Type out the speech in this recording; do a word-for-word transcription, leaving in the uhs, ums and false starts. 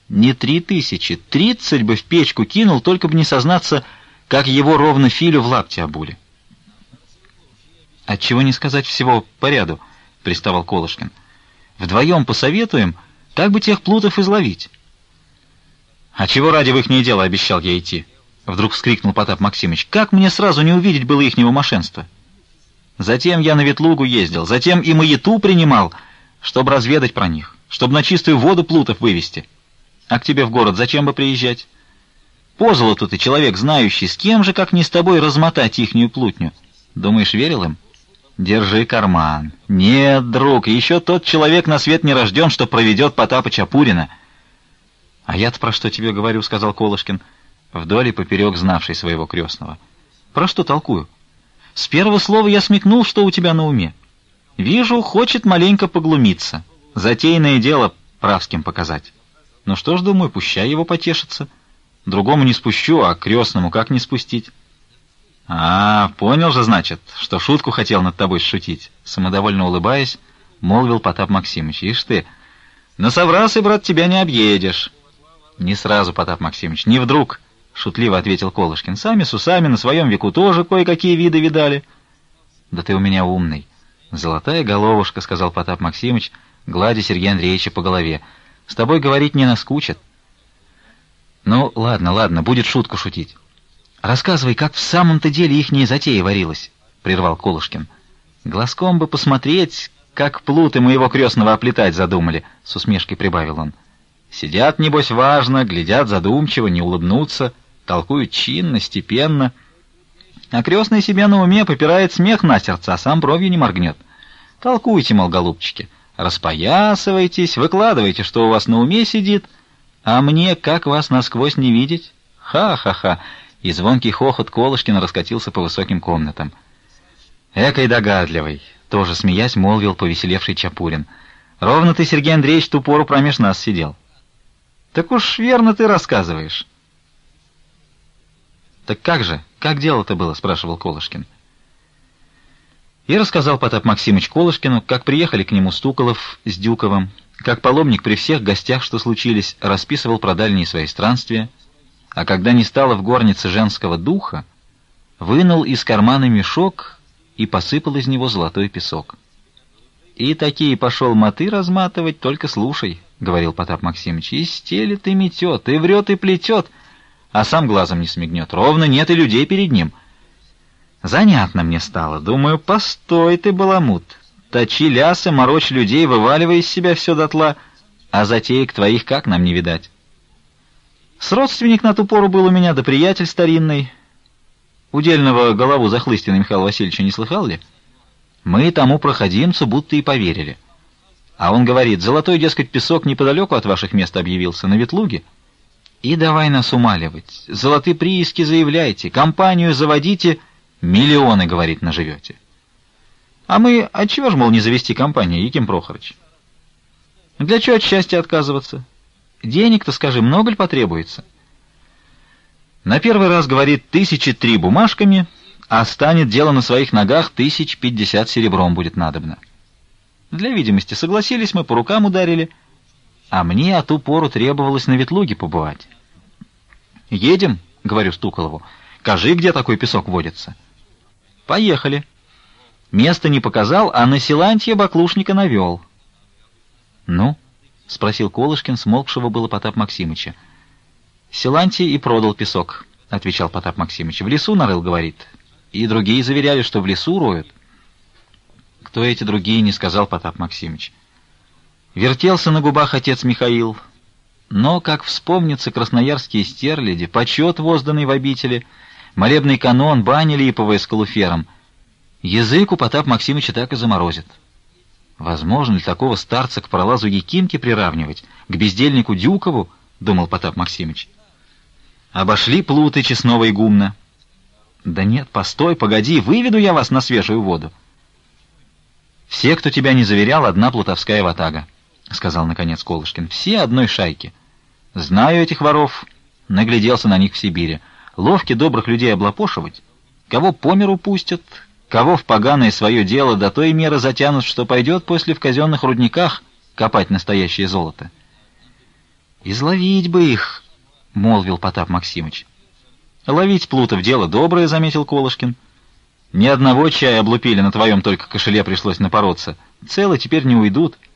Не три тысячи, тридцать бы в печку кинул, только бы не сознаться, как его ровно Филю в лапте обули. «Отчего не сказать всего по ряду?» — приставал Колышкин. «Вдвоем посоветуем, как бы тех плутов изловить». «А чего ради в ихнее дело обещал я идти?» — вдруг вскрикнул Потап Максимыч. «Как мне сразу не увидеть было ихнего мошенства? Затем я на Ветлугу ездил, затем и маяту принимал, чтобы разведать про них, чтобы на чистую воду плутов вывести. А к тебе в город зачем бы приезжать? По золоту ты человек знающий, с кем же, как не с тобой, размотать ихнюю плутню? Думаешь, верил им? Держи карман. Нет, друг, еще тот человек на свет не рожден, что проведет Потапа Чапурина». «А я-то про что тебе говорю», — сказал Колышкин, вдоль и поперек знавший своего крестного. «Про что толкую? С первого слова я смекнул, что у тебя на уме. Вижу, хочет маленько поглумиться, затеянное дело правским показать. Ну что ж, думаю, пущай его потешится. Другому не спущу, а крестному как не спустить?» «А, понял же, значит, что шутку хотел над тобой шутить», — самодовольно улыбаясь, молвил Потап Максимыч. «Ишь ты, насоврался, брат, тебя не объедешь». «Не сразу, Потап Максимыч, не вдруг», — шутливо ответил Колышкин. «Сами с усами на своем веку тоже кое-какие виды видали». «Да ты у меня умный». «Золотая головушка», — сказал Потап Максимыч, гладя Сергея Андреевича по голове. «С тобой говорить не наскучат». «Ну, ладно, ладно, будет шутку шутить. Рассказывай, как в самом-то деле ихняя затея варилась», — прервал Колышкин. «Глазком бы посмотреть, как плуты моего крестного оплетать задумали», — с усмешкой прибавил он. «Сидят, небось, важно, глядят задумчиво, не улыбнутся, толкуют чинно, степенно. А крестный себе на уме попирает смех на сердце, а сам бровью не моргнет. Толкуйте, мол, голубчики, распоясывайтесь, выкладывайте, что у вас на уме сидит, а мне как вас насквозь не видеть? Ха-ха-ха!» И звонкий хохот Колышкина раскатился по высоким комнатам. «Экой догадливый!» — тоже смеясь молвил повеселевший Чапурин. «Ровно ты, Сергей Андреевич, ту пору промеж нас сидел». «Так уж верно ты рассказываешь». «Так как же? Как дело-то было?» — спрашивал Колышкин. И рассказал Потап Максимыч Колышкину, как приехали к нему Стуколов с Дюковым, как паломник при всех гостях, что случились, расписывал про дальние свои странствия, а когда не стало в горнице женского духа, вынул из кармана мешок и посыпал из него золотой песок. «И такие пошел моты разматывать, только слушай», — говорил Потап Максимыч, — «и стелит, и метет, и врет, и плетет, а сам глазом не смигнет, ровно нет и людей перед ним». Занятно мне стало, думаю, постой ты, баламут, точи лясы, морочь людей, вываливай из себя все дотла, а затеек твоих как нам не видать? С родственник на ту пору был у меня, да приятель старинный. Удельного голову Захлыстина Михаила Васильевича не слыхал ли? Мы тому проходимцу будто и поверили. А он говорит: золотой, дескать, песок неподалеку от ваших мест объявился, на Ветлуге. И давай нас умаливать. Золотые прииски заявляйте, компанию заводите, миллионы, говорит, наживете. А мы, отчего ж, мол, не завести компанию, Яким Прохорыч? Для чего от счастья отказываться? Денег-то, скажи, много ли потребуется? На первый раз, говорит, тысячи три бумажками, а станет дело на своих ногах, тысяч пятьдесят серебром будет надобно. Для видимости согласились мы, по рукам ударили, а мне о ту пору требовалось на Ветлуге побывать. «Едем», — говорю Стуколову, — «кажи, где такой песок водится». Поехали. Место не показал, а на Силантье баклушника навел. «Ну?» — спросил Колышкин, смолкшего было Потап Максимыча. «Силантий и продал песок», — отвечал Потап Максимыч. «В лесу нарыл, говорит. И другие заверяли, что в лесу роют». «Кто эти другие?» — не сказал Потап Максимыч. Вертелся на губах отец Михаил. Но, как вспомнится красноярские стерляди, почет, возданный в обители, молебный канон, баня липовая с калуфером, язык у Потап Максимыча так и заморозит. Возможно ли такого старца к пролазу Якимки приравнивать, к бездельнику Дюкову, думал Потап Максимыч. Обошли плуты честного игумна. Да нет, постой, погоди, выведу я вас на свежую воду. Все, кто тебя не заверял, одна плутовская ватага, сказал наконец Колышкин. Все одной шайки. Знаю этих воров, нагляделся на них в Сибири. Ловки добрых людей облапошивать, кого по миру пустят, кого в поганое свое дело до той меры затянут, что пойдет после в казенных рудниках копать настоящее золото. «Изловить бы их», — молвил Потап Максимыч. «Ловить плутов — дело доброе», — заметил Колышкин. «Ни одного чая облупили, на твоем только кошеле пришлось напороться. Целы теперь не уйдут».